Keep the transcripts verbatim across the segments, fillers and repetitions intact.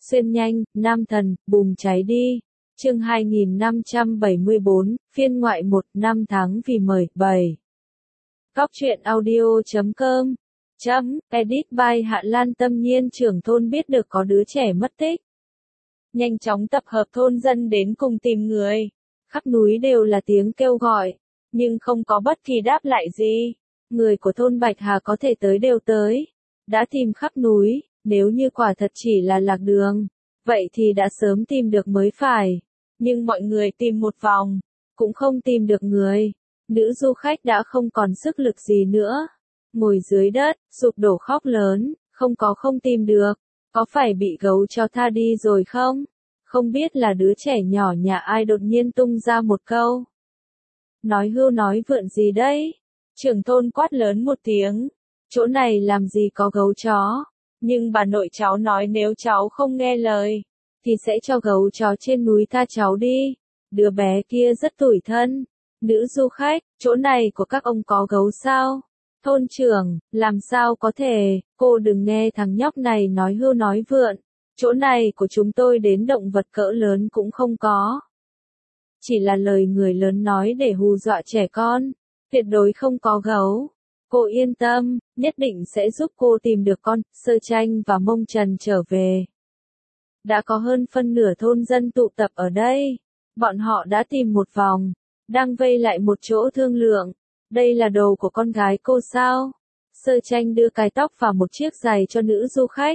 Xuyên nhanh, nam thần, bùng cháy đi. Chương hai nghìn năm trăm bảy mươi bốn, phiên ngoại một, năm tháng vì mời, bảy. Góc truyện audio chấm com. Chấm, edit by Hạ Lan. Tâm Nhiên trưởng thôn biết được có đứa trẻ mất tích. Nhanh chóng tập hợp thôn dân đến cùng tìm người. Khắp núi đều là tiếng kêu gọi, nhưng không có bất kỳ đáp lại gì. Người của thôn Bạch Hà có thể tới đều tới. Đã tìm khắp núi, nếu như quả thật chỉ là lạc đường, vậy thì đã sớm tìm được mới phải. Nhưng mọi người tìm một vòng, cũng không tìm được người. Nữ du khách đã không còn sức lực gì nữa. Ngồi dưới đất, sụp đổ khóc lớn, không có không tìm được. Có phải bị gấu cho tha đi rồi không? Không biết là đứa trẻ nhỏ nhà ai đột nhiên tung ra một câu. Nói hưu nói vượn gì đấy? Trưởng thôn quát lớn một tiếng. Chỗ này làm gì có gấu chó? Nhưng bà nội cháu nói nếu cháu không nghe lời, thì sẽ cho gấu chó trên núi tha cháu đi. Đứa bé kia rất tủi thân. Nữ du khách, chỗ này của các ông có gấu sao? Thôn trưởng, làm sao có thể, cô đừng nghe thằng nhóc này nói hưu nói vượn. Chỗ này của chúng tôi đến động vật cỡ lớn cũng không có. Chỉ là lời người lớn nói để hù dọa trẻ con. Tuyệt đối không có gấu. Cô yên tâm, nhất định sẽ giúp cô tìm được con. Sơ Tranh và Mông Trần trở về. Đã có hơn phân nửa thôn dân tụ tập ở đây. Bọn họ đã tìm một vòng, đang vây lại một chỗ thương lượng. Đây là đồ của con gái cô sao? Sơ Tranh đưa cái tóc vào một chiếc giày cho nữ du khách.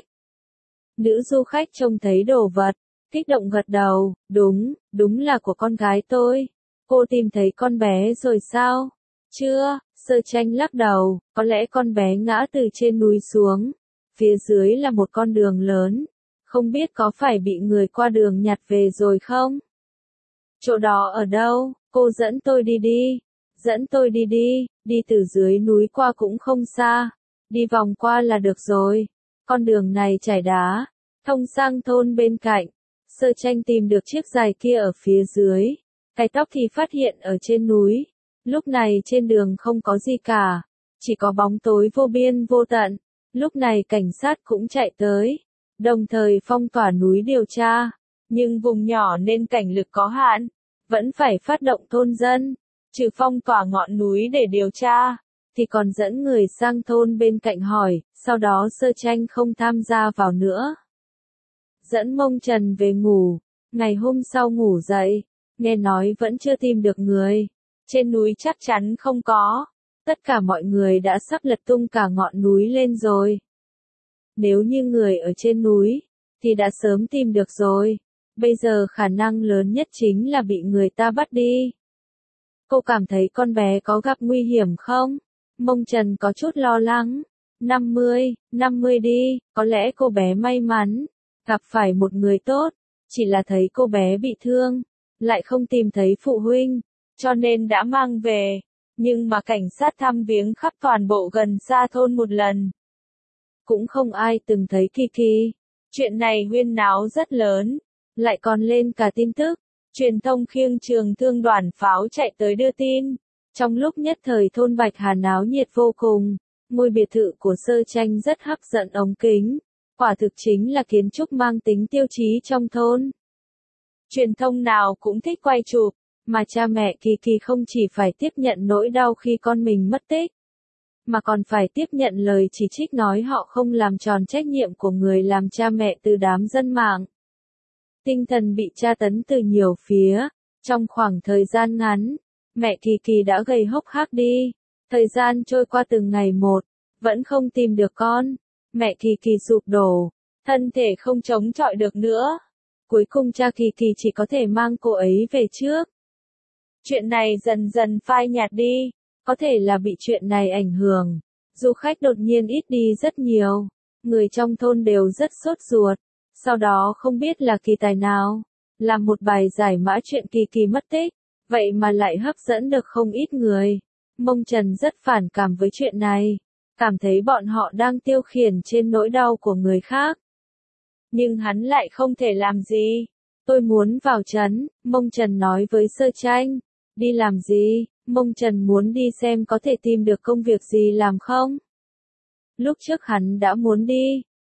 Nữ du khách trông thấy đồ vật, kích động gật đầu, đúng, đúng là của con gái tôi. Cô tìm thấy con bé rồi sao? Chưa, Sơ Tranh lắc đầu, có lẽ con bé ngã từ trên núi xuống. Phía dưới là một con đường lớn, không biết có phải bị người qua đường nhặt về rồi không? Chỗ đó ở đâu? Cô dẫn tôi đi đi. Dẫn tôi đi đi, đi từ dưới núi qua cũng không xa. Đi vòng qua là được rồi. Con đường này trải đá, thông sang thôn bên cạnh. Sơ Tranh tìm được chiếc giày kia ở phía dưới. Cái tóc thì phát hiện ở trên núi. Lúc này trên đường không có gì cả, chỉ có bóng tối vô biên vô tận. Lúc này cảnh sát cũng chạy tới, đồng thời phong tỏa núi điều tra. Nhưng vùng nhỏ nên cảnh lực có hạn, vẫn phải phát động thôn dân. Trừ phong tỏa ngọn núi để điều tra, thì còn dẫn người sang thôn bên cạnh hỏi, sau đó Sơ Tranh không tham gia vào nữa. Dẫn Mông Trần về ngủ, ngày hôm sau ngủ dậy, nghe nói vẫn chưa tìm được người. Trên núi chắc chắn không có. Tất cả mọi người đã sắp lật tung cả ngọn núi lên rồi. Nếu như người ở trên núi, thì đã sớm tìm được rồi. Bây giờ khả năng lớn nhất chính là bị người ta bắt đi. Cô cảm thấy con bé có gặp nguy hiểm không? Mông Trần có chút lo lắng. năm mươi, năm mươi đi, có lẽ cô bé may mắn, gặp phải một người tốt. Chỉ là thấy cô bé bị thương, lại không tìm thấy phụ huynh, cho nên đã mang về. Nhưng mà cảnh sát thăm viếng khắp toàn bộ gần xa thôn một lần, cũng không ai từng thấy Kiki. Chuyện này huyên náo rất lớn, lại còn lên cả tin tức. Truyền thông khiêng trường thương đoàn pháo chạy tới đưa tin. Trong lúc nhất thời thôn Bạch Hà náo nhiệt vô cùng. Ngôi biệt thự của Sơ Tranh rất hấp dẫn ống kính. Quả thực chính là kiến trúc mang tính tiêu chí trong thôn. Truyền thông nào cũng thích quay chụp. Mà cha mẹ Kiki không chỉ phải tiếp nhận nỗi đau khi con mình mất tích, mà còn phải tiếp nhận lời chỉ trích nói họ không làm tròn trách nhiệm của người làm cha mẹ từ đám dân mạng. Tinh thần bị tra tấn từ nhiều phía. Trong khoảng thời gian ngắn, mẹ Kiki đã gầy hốc hác đi. Thời gian trôi qua từng ngày một, vẫn không tìm được con. Mẹ Kiki sụp đổ, thân thể không chống chọi được nữa. Cuối cùng cha Kiki chỉ có thể mang cô ấy về trước. Chuyện này dần dần phai nhạt đi, có thể là bị chuyện này ảnh hưởng. Du khách đột nhiên ít đi rất nhiều, người trong thôn đều rất sốt ruột. Sau đó không biết là kỳ tài nào, làm một bài giải mã chuyện Kiki mất tích, vậy mà lại hấp dẫn được không ít người. Mông Trần rất phản cảm với chuyện này, cảm thấy bọn họ đang tiêu khiển trên nỗi đau của người khác. Nhưng hắn lại không thể làm gì. Tôi muốn vào trấn, Mông Trần nói với Sơ Tranh. Đi làm gì? Mông Trần muốn đi xem có thể tìm được công việc gì làm không? Lúc trước hắn đã muốn đi,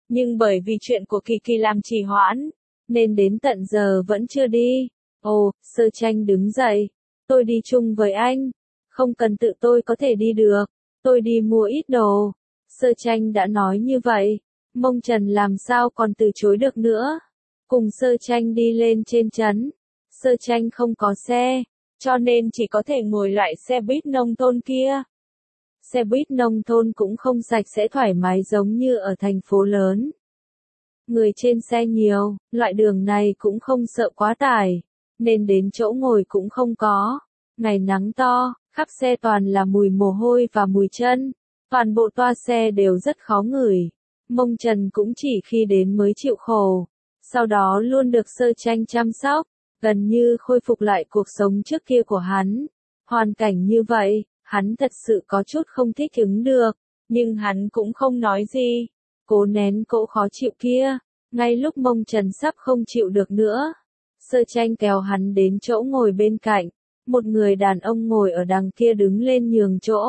Nhưng bởi vì chuyện của Kỳ Kỳ làm trì hoãn, nên đến tận giờ vẫn chưa đi. Ồ, Sơ Tranh đứng dậy. Tôi đi chung với anh. Không cần tự tôi có thể đi được. Tôi đi mua ít đồ. Sơ Tranh đã nói như vậy. Mông Trần làm sao còn từ chối được nữa. Cùng Sơ Tranh đi lên trên trấn. Sơ Tranh không có xe, cho nên chỉ có thể ngồi loại xe buýt nông thôn kia. Xe buýt nông thôn cũng không sạch sẽ thoải mái giống như ở thành phố lớn. Người trên xe nhiều, loại đường này cũng không sợ quá tải, nên đến chỗ ngồi cũng không có. Ngày nắng to, khắp xe toàn là mùi mồ hôi và mùi chân. Toàn bộ toa xe đều rất khó ngửi. Mông Trần cũng chỉ khi đến mới chịu khổ. Sau đó luôn được Sơ Tranh chăm sóc, gần như khôi phục lại cuộc sống trước kia của hắn. Hoàn cảnh như vậy, hắn thật sự có chút không thích ứng được, nhưng hắn cũng không nói gì. Cố nén cỗ khó chịu kia, ngay lúc Mông Trần sắp không chịu được nữa. Sơ Tranh kéo hắn đến chỗ ngồi bên cạnh, một người đàn ông ngồi ở đằng kia đứng lên nhường chỗ.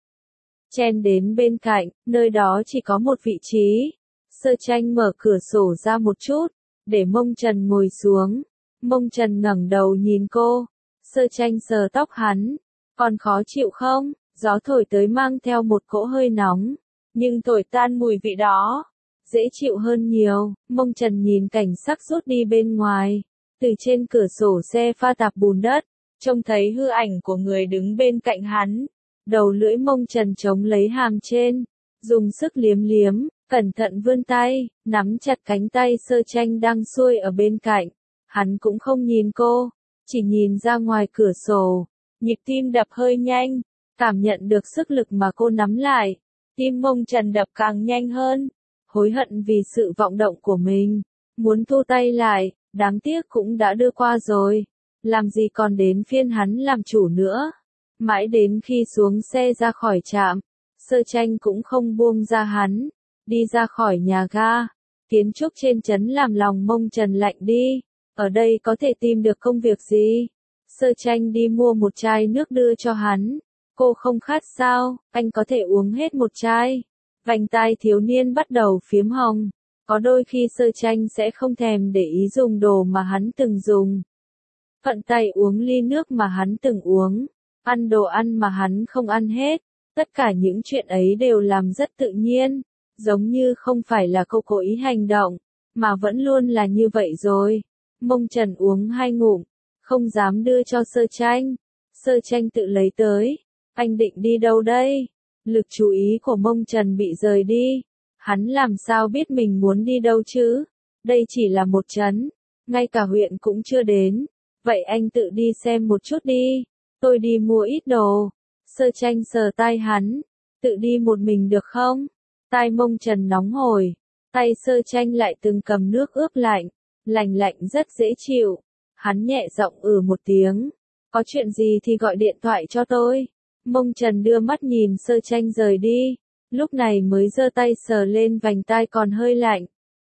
Chen đến bên cạnh, nơi đó chỉ có một vị trí. Sơ Tranh mở cửa sổ ra một chút, để Mông Trần ngồi xuống. Mông Trần ngẩng đầu nhìn cô. Sơ Tranh sờ tóc hắn. Còn khó chịu không? Gió thổi tới mang theo một cỗ hơi nóng, nhưng thổi tan mùi vị đó. Dễ chịu hơn nhiều. Mông Trần nhìn cảnh sắc rút đi bên ngoài. Từ trên cửa sổ xe pha tạp bùn đất, trông thấy hư ảnh của người đứng bên cạnh hắn. Đầu lưỡi Mông Trần chống lấy hàm trên, dùng sức liếm liếm, cẩn thận vươn tay, nắm chặt cánh tay Sơ Tranh đang xuôi ở bên cạnh. Hắn cũng không nhìn cô, chỉ nhìn ra ngoài cửa sổ. Nhịp tim đập hơi nhanh, cảm nhận được sức lực mà cô nắm lại. Tim Mông Trần đập càng nhanh hơn, hối hận vì sự vọng động của mình. Muốn thu tay lại, đáng tiếc cũng đã đưa qua rồi. Làm gì còn đến phiên hắn làm chủ nữa. Mãi đến khi xuống xe ra khỏi trạm, Sơ Tranh cũng không buông ra hắn. Đi ra khỏi nhà ga, kiến trúc trên trấn làm lòng Mông Trần lạnh đi. Ở đây có thể tìm được công việc gì? Sơ Tranh đi mua một chai nước đưa cho hắn. Cô không khát sao, anh có thể uống hết một chai. Vành tai thiếu niên bắt đầu phiếm hồng. Có đôi khi Sơ Tranh sẽ không thèm để ý dùng đồ mà hắn từng dùng. Phận tay uống ly nước mà hắn từng uống. Ăn đồ ăn mà hắn không ăn hết. Tất cả những chuyện ấy đều làm rất tự nhiên. Giống như không phải là cô cố ý hành động, mà vẫn luôn là như vậy rồi. Mông Trần uống hai ngụm, không dám đưa cho Sơ Tranh. Sơ Tranh tự lấy tới. Anh định đi đâu đây? Lực chú ý của Mông Trần bị rời đi. Hắn làm sao biết mình muốn đi đâu chứ? Đây chỉ là một trấn, ngay cả huyện cũng chưa đến. Vậy anh tự đi xem một chút đi. Tôi đi mua ít đồ. Sơ Tranh sờ tai hắn. Tự đi một mình được không? Tai Mông Trần nóng hổi. Tay Sơ Tranh lại từng cầm nước ướp lạnh. Lành lạnh rất dễ chịu. Hắn nhẹ giọng ừ một tiếng. Có chuyện gì thì gọi điện thoại cho tôi. Mông Trần đưa mắt nhìn Sơ Tranh rời đi. Lúc này mới giơ tay sờ lên vành tai còn hơi lạnh.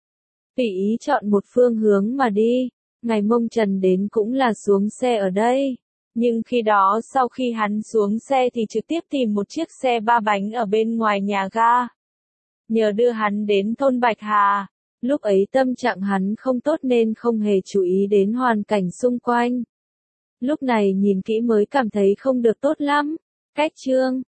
Tùy ý chọn một phương hướng mà đi. Ngày Mông Trần đến cũng là xuống xe ở đây. Nhưng khi đó sau khi hắn xuống xe thì trực tiếp tìm một chiếc xe ba bánh ở bên ngoài nhà ga. Nhờ đưa hắn đến thôn Bạch Hà. Lúc ấy tâm trạng hắn không tốt nên không hề chú ý đến hoàn cảnh xung quanh. Lúc này nhìn kỹ mới cảm thấy không được tốt lắm. Cách chương